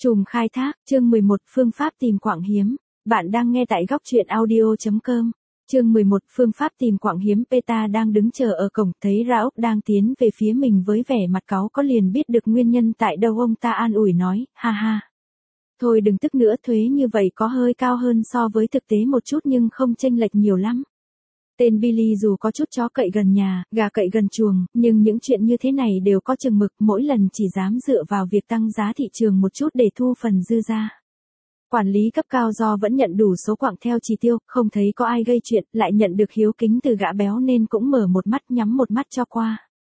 Trùm khai thác, chương 11, phương pháp tìm quặng hiếm. Bạn đang nghe tại góc truyện audio.com. Chương 11, phương pháp tìm quặng hiếm. Peta đang đứng chờ ở cổng, thấy Raouf đang tiến về phía mình với vẻ mặt cáu có liền biết được nguyên nhân tại đâu. Ông ta an ủi nói, ha ha. Thôi đừng tức nữa, thuế như vậy có hơi cao hơn so với thực tế một chút nhưng không chênh lệch nhiều lắm. Tên Billy dù có chút chó cậy gần nhà, gà cậy gần chuồng, nhưng những chuyện như thế này đều có chừng mực, mỗi lần chỉ dám dựa vào việc tăng giá thị trường một chút để thu phần dư ra. Quản lý cấp cao do vẫn nhận đủ số quặng theo chỉ tiêu, không thấy có ai gây chuyện, lại nhận được hiếu kính từ gã béo nên cũng mở một mắt nhắm một mắt cho qua.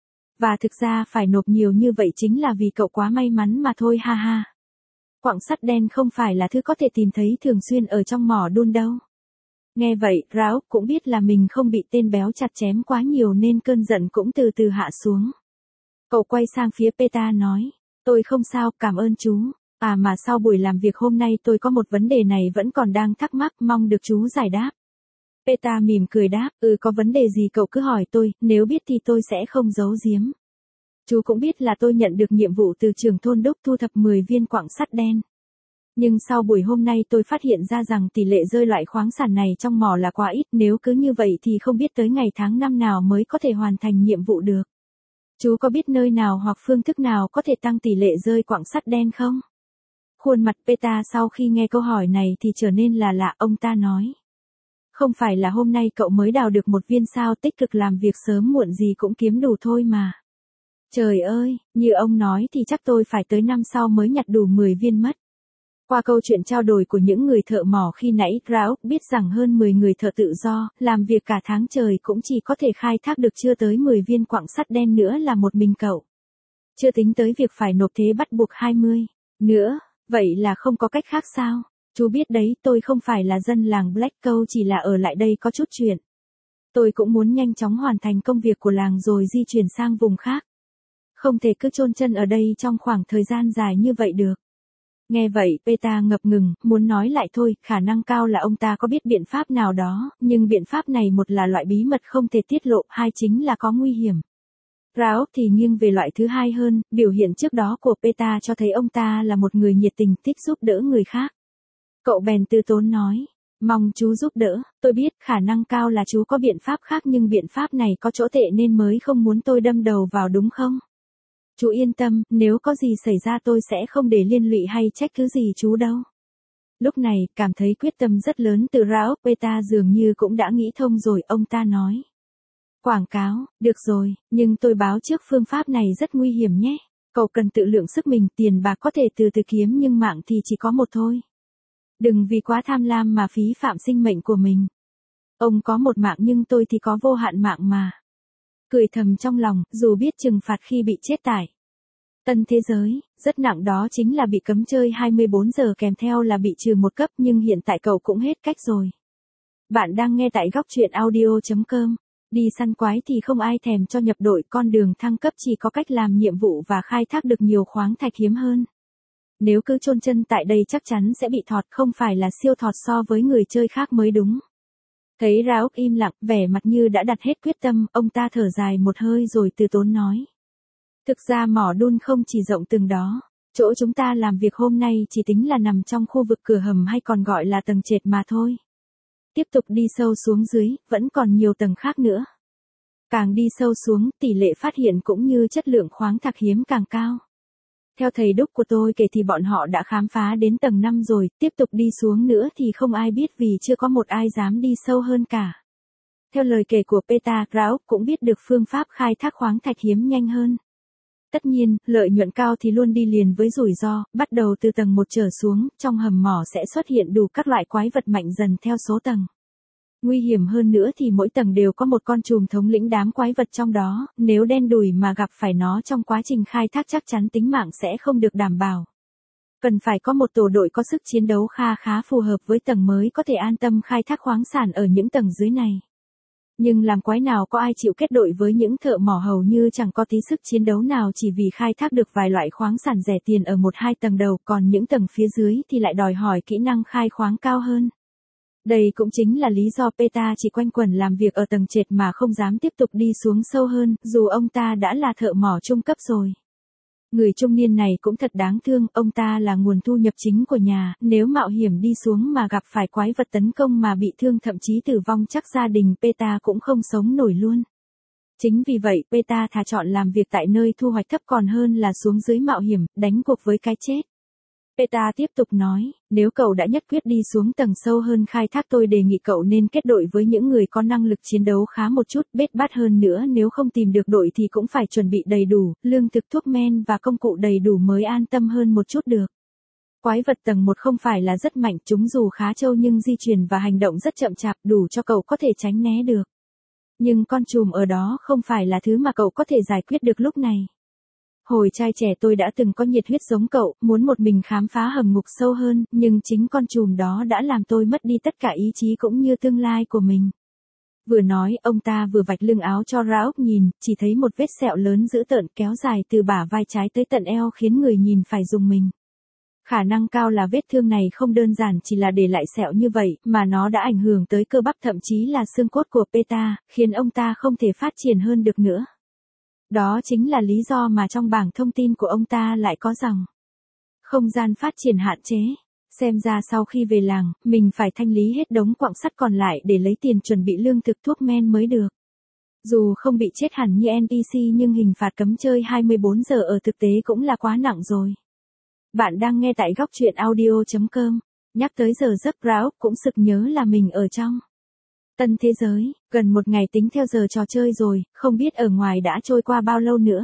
Và thực ra phải nộp nhiều như vậy chính là vì cậu quá may mắn mà thôi, ha ha. Quặng sắt đen không phải là thứ có thể tìm thấy thường xuyên ở trong mỏ đun đâu. Nghe vậy, Raouf cũng biết là mình không bị tên béo chặt chém quá nhiều nên cơn giận cũng từ từ hạ xuống. Cậu quay sang phía Peta nói, tôi không sao, cảm ơn chú. À mà sau buổi làm việc hôm nay tôi có một vấn đề này vẫn còn đang thắc mắc, mong được chú giải đáp. Peta mỉm cười đáp, có vấn đề gì cậu cứ hỏi tôi, nếu biết thì tôi sẽ không giấu giếm. Chú cũng biết là tôi nhận được nhiệm vụ từ trưởng thôn đốc thu thập 10 viên quặng sắt đen. Nhưng sau buổi hôm nay tôi phát hiện ra rằng tỷ lệ rơi loại khoáng sản này trong mỏ là quá ít, nếu cứ như vậy thì không biết tới ngày tháng năm nào mới có thể hoàn thành nhiệm vụ được. Chú có biết nơi nào hoặc phương thức nào có thể tăng tỷ lệ rơi quặng sắt đen không? Khuôn mặt Peta sau khi nghe câu hỏi này thì trở nên là lạ, ông ta nói. Không phải là hôm nay cậu mới đào được một viên sao, tích cực làm việc sớm muộn gì cũng kiếm đủ thôi mà. Trời ơi, như ông nói thì chắc tôi phải tới năm sau mới nhặt đủ 10 viên mất. Qua câu chuyện trao đổi của những người thợ mỏ khi nãy, Raouf biết rằng hơn 10 người thợ tự do, làm việc cả tháng trời cũng chỉ có thể khai thác được chưa tới 10 viên quặng sắt đen nữa là một mình cậu. Chưa tính tới việc phải nộp thuế bắt buộc 20. Nữa, vậy là không có cách khác sao? Chú biết đấy, tôi không phải là dân làng Black Câu, chỉ là ở lại đây có chút chuyện. Tôi cũng muốn nhanh chóng hoàn thành công việc của làng rồi di chuyển sang vùng khác. Không thể cứ chôn chân ở đây trong khoảng thời gian dài như vậy được. Nghe vậy, Peta ngập ngừng, muốn nói lại thôi, khả năng cao là ông ta có biết biện pháp nào đó, nhưng biện pháp này một là loại bí mật không thể tiết lộ, hai chính là có nguy hiểm. Raouf thì nghiêng về loại thứ hai hơn, biểu hiện trước đó của Peta cho thấy ông ta là một người nhiệt tình, thích giúp đỡ người khác. Cậu bèn từ tốn nói, mong chú giúp đỡ, tôi biết khả năng cao là chú có biện pháp khác nhưng biện pháp này có chỗ tệ nên mới không muốn tôi đâm đầu vào đúng không? Chú yên tâm, nếu có gì xảy ra tôi sẽ không để liên lụy hay trách cứ gì chú đâu. Lúc này, cảm thấy quyết tâm rất lớn từ Raouf, Peta dường như cũng đã nghĩ thông rồi, ông ta nói. Quảng cáo, được rồi, nhưng tôi báo trước phương pháp này rất nguy hiểm nhé. Cậu cần tự lượng sức mình, tiền bạc có thể từ từ kiếm nhưng mạng thì chỉ có một thôi. Đừng vì quá tham lam mà phí phạm sinh mệnh của mình. Ông có một mạng nhưng tôi thì có vô hạn mạng mà. Cười thầm trong lòng, dù biết trừng phạt khi bị chết tải. Tân thế giới, rất nặng đó chính là bị cấm chơi 24 giờ kèm theo là bị trừ một cấp nhưng hiện tại cậu cũng hết cách rồi. Bạn đang nghe tại góc truyện audio.com. Đi săn quái thì không ai thèm cho nhập đội, con đường thăng cấp chỉ có cách làm nhiệm vụ và khai thác được nhiều khoáng thạch hiếm hơn. Nếu cứ chôn chân tại đây chắc chắn sẽ bị thọt, không phải là siêu thọt so với người chơi khác mới đúng. Thấy Raouf im lặng, vẻ mặt như đã đặt hết quyết tâm, ông ta thở dài một hơi rồi từ tốn nói. Thực ra mỏ đun không chỉ rộng từng đó, chỗ chúng ta làm việc hôm nay chỉ tính là nằm trong khu vực cửa hầm hay còn gọi là tầng trệt mà thôi. Tiếp tục đi sâu xuống dưới, vẫn còn nhiều tầng khác nữa. Càng đi sâu xuống, tỷ lệ phát hiện cũng như chất lượng khoáng thạch hiếm càng cao. Theo thầy đúc của tôi kể thì bọn họ đã khám phá đến tầng 5 rồi, tiếp tục đi xuống nữa thì không ai biết vì chưa có một ai dám đi sâu hơn cả. Theo lời kể của Peta, Raouf cũng biết được phương pháp khai thác khoáng thạch hiếm nhanh hơn. Tất nhiên, lợi nhuận cao thì luôn đi liền với rủi ro, bắt đầu từ tầng 1 trở xuống, trong hầm mỏ sẽ xuất hiện đủ các loại quái vật mạnh dần theo số tầng. Nguy hiểm hơn nữa thì mỗi tầng đều có một con trùm thống lĩnh đám quái vật trong đó, nếu đen đủi mà gặp phải nó trong quá trình khai thác chắc chắn tính mạng sẽ không được đảm bảo. Cần phải có một tổ đội có sức chiến đấu khá phù hợp với tầng mới có thể an tâm khai thác khoáng sản ở những tầng dưới này. Nhưng làm quái nào có ai chịu kết đội với những thợ mỏ hầu như chẳng có tí sức chiến đấu nào chỉ vì khai thác được vài loại khoáng sản rẻ tiền ở 1-2 tầng đầu, còn những tầng phía dưới thì lại đòi hỏi kỹ năng khai khoáng cao hơn. Đây cũng chính là lý do Peta chỉ quanh quẩn làm việc ở tầng trệt mà không dám tiếp tục đi xuống sâu hơn, dù ông ta đã là thợ mỏ trung cấp rồi. Người trung niên này cũng thật đáng thương, ông ta là nguồn thu nhập chính của nhà, nếu mạo hiểm đi xuống mà gặp phải quái vật tấn công mà bị thương thậm chí tử vong chắc gia đình Peta cũng không sống nổi luôn. Chính vì vậy Peta thà chọn làm việc tại nơi thu hoạch thấp còn hơn là xuống dưới mạo hiểm, đánh cuộc với cái chết. Peta tiếp tục nói, nếu cậu đã nhất quyết đi xuống tầng sâu hơn khai thác tôi đề nghị cậu nên kết đội với những người có năng lực chiến đấu khá một chút, bết bát hơn nữa nếu không tìm được đội thì cũng phải chuẩn bị đầy đủ, lương thực thuốc men và công cụ đầy đủ mới an tâm hơn một chút được. Quái vật tầng 1 không phải là rất mạnh, chúng dù khá trâu nhưng di chuyển và hành động rất chậm chạp đủ cho cậu có thể tránh né được. Nhưng con trùm ở đó không phải là thứ mà cậu có thể giải quyết được lúc này. Hồi trai trẻ tôi đã từng có nhiệt huyết giống cậu, muốn một mình khám phá hầm ngục sâu hơn, nhưng chính con trùm đó đã làm tôi mất đi tất cả ý chí cũng như tương lai của mình. Vừa nói, ông ta vừa vạch lưng áo cho Raoul nhìn, chỉ thấy một vết sẹo lớn dữ tợn kéo dài từ bả vai trái tới tận eo khiến người nhìn phải rùng mình. Khả năng cao là vết thương này không đơn giản chỉ là để lại sẹo như vậy, mà nó đã ảnh hưởng tới cơ bắp thậm chí là xương cốt của Peta, khiến ông ta không thể phát triển hơn được nữa. Đó chính là lý do mà trong bảng thông tin của ông ta lại có rằng không gian phát triển hạn chế. Xem ra sau khi về làng, mình phải thanh lý hết đống quặng sắt còn lại để lấy tiền chuẩn bị lương thực thuốc men mới được. Dù không bị chết hẳn như NPC nhưng hình phạt cấm chơi 24 giờ ở thực tế cũng là quá nặng rồi. Bạn đang nghe tại góc truyện audio.com. Nhắc tới giờ giấc Raoul cũng sực nhớ là mình ở trong tân thế giới, gần một ngày tính theo giờ trò chơi rồi, không biết ở ngoài đã trôi qua bao lâu nữa.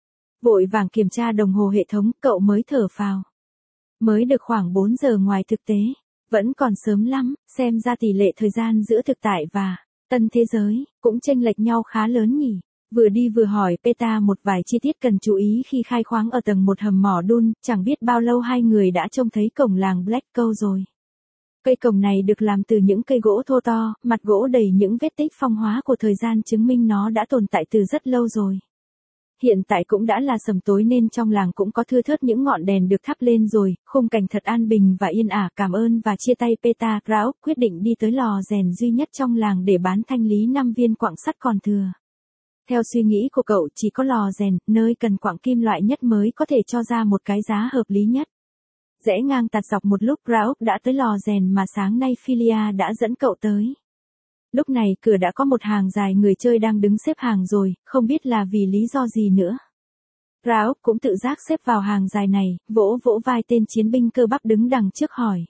Vội vàng kiểm tra đồng hồ hệ thống, cậu mới thở phào. Mới được khoảng 4 giờ ngoài thực tế, vẫn còn sớm lắm, xem ra tỷ lệ thời gian giữa thực tại và tân thế giới cũng chênh lệch nhau khá lớn nhỉ. Vừa đi vừa hỏi Peta một vài chi tiết cần chú ý khi khai khoáng ở tầng 1 hầm mỏ đun, chẳng biết bao lâu hai người đã trông thấy cổng làng Black Coal rồi. Cây cổng này được làm từ những cây gỗ thô to, mặt gỗ đầy những vết tích phong hóa của thời gian chứng minh nó đã tồn tại từ rất lâu rồi. Hiện tại cũng đã là sầm tối nên trong làng cũng có thưa thớt những ngọn đèn được thắp lên rồi, khung cảnh thật an bình và yên ả. Cảm ơn và chia tay Peta, Raoul quyết định đi tới lò rèn duy nhất trong làng để bán thanh lý 5 viên quặng sắt còn thừa. Theo suy nghĩ của cậu chỉ có lò rèn, nơi cần quặng kim loại nhất mới có thể cho ra một cái giá hợp lý nhất. Rẽ ngang tạt dọc một lúc Raoul đã tới lò rèn mà sáng nay Philia đã dẫn cậu tới. Lúc này cửa đã có một hàng dài người chơi đang đứng xếp hàng rồi, không biết là vì lý do gì nữa. Raoul cũng tự giác xếp vào hàng dài này, vỗ vỗ vai tên chiến binh cơ bắp đứng đằng trước hỏi.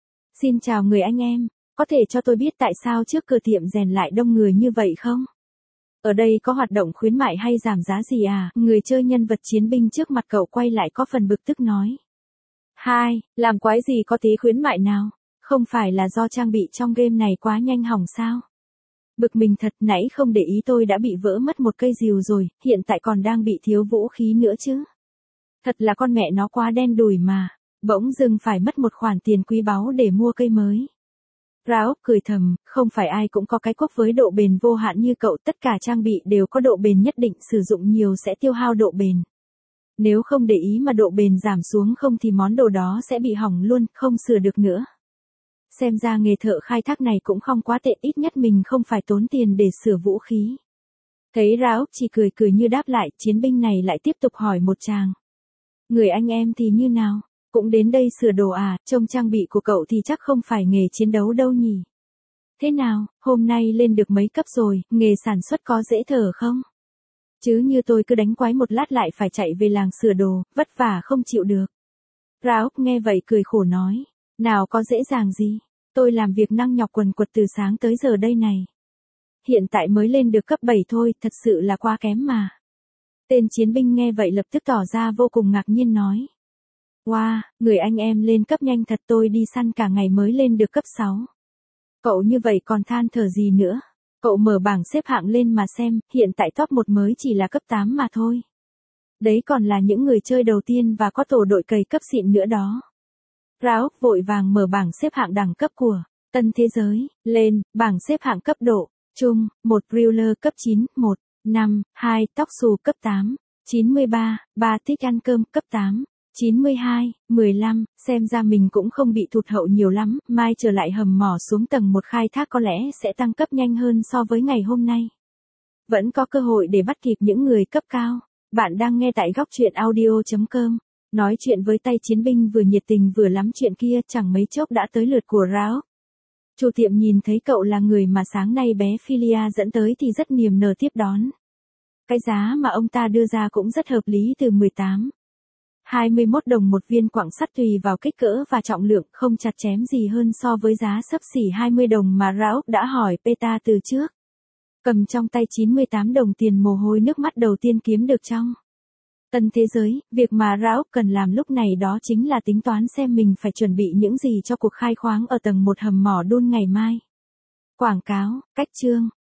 Xin chào người anh em, có thể cho tôi biết tại sao trước cửa tiệm rèn lại đông người như vậy không? Ở đây có hoạt động khuyến mại hay giảm giá gì à? Người chơi nhân vật chiến binh trước mặt cậu quay lại có phần bực tức nói. Hai, làm quái gì có tí khuyến mại nào? Không phải là do trang bị trong game này quá nhanh hỏng sao? Bực mình thật, nãy không để ý tôi đã bị vỡ mất một cây rìu rồi, hiện tại còn đang bị thiếu vũ khí nữa chứ. Thật là con mẹ nó quá đen đủi mà, bỗng dưng phải mất một khoản tiền quý báu để mua cây mới. Raoul cười thầm, không phải ai cũng có cái cốc với độ bền vô hạn như cậu, tất cả trang bị đều có độ bền nhất định, sử dụng nhiều sẽ tiêu hao độ bền. Nếu không để ý mà độ bền giảm xuống không thì món đồ đó sẽ bị hỏng luôn, không sửa được nữa. Xem ra nghề thợ khai thác này cũng không quá tệ, ít nhất mình không phải tốn tiền để sửa vũ khí. Thấy Raoul chỉ cười cười như đáp lại, chiến binh này lại tiếp tục hỏi một tràng. Người anh em thì như nào? Cũng đến đây sửa đồ à, trông trang bị của cậu thì chắc không phải nghề chiến đấu đâu nhỉ? Thế nào, hôm nay lên được mấy cấp rồi, nghề sản xuất có dễ thở không? Chứ như tôi cứ đánh quái một lát lại phải chạy về làng sửa đồ, vất vả không chịu được. Raoul nghe vậy cười khổ nói, nào có dễ dàng gì, tôi làm việc năng nhọc quần quật từ sáng tới giờ đây này. Hiện tại mới lên được cấp 7 thôi, thật sự là quá kém mà. Tên chiến binh nghe vậy lập tức tỏ ra vô cùng ngạc nhiên nói. Wow, người anh em lên cấp nhanh thật, tôi đi săn cả ngày mới lên được cấp 6. Cậu như vậy còn than thở gì nữa? Cậu mở bảng xếp hạng lên mà xem, hiện tại top 1 mới chỉ là cấp 8 mà thôi. Đấy còn là những người chơi đầu tiên và có tổ đội cày cấp xịn nữa đó. Raoul vội vàng mở bảng xếp hạng đẳng cấp của tân thế giới, lên, bảng xếp hạng cấp độ, trung, 1 Brawler cấp 9, 1, 5, 2 tóc xù cấp 8, 93, 3 thích ăn cơm cấp 8. 92, 15, xem ra mình cũng không bị thụt hậu nhiều lắm, mai trở lại hầm mỏ xuống tầng 1 khai thác có lẽ sẽ tăng cấp nhanh hơn so với ngày hôm nay. Vẫn có cơ hội để bắt kịp những người cấp cao. Bạn đang nghe tại góc truyện audio.com. Nói chuyện với tay chiến binh vừa nhiệt tình vừa lắm chuyện kia, chẳng mấy chốc đã tới lượt của Ralph. Chủ tiệm nhìn thấy cậu là người mà sáng nay bé Philia dẫn tới thì rất niềm nở tiếp đón. Cái giá mà ông ta đưa ra cũng rất hợp lý, từ 21 đồng một viên quặng sắt tùy vào kích cỡ và trọng lượng, không chặt chém gì hơn so với giá xấp xỉ 20 đồng mà Ralph đã hỏi Peter từ trước. Cầm trong tay 98 đồng tiền, mồ hôi nước mắt đầu tiên kiếm được trong tân thế giới, việc mà Ralph cần làm lúc này đó chính là tính toán xem mình phải chuẩn bị những gì cho cuộc khai khoáng ở tầng 1 hầm mỏ đun ngày mai. Quảng cáo, cách chương.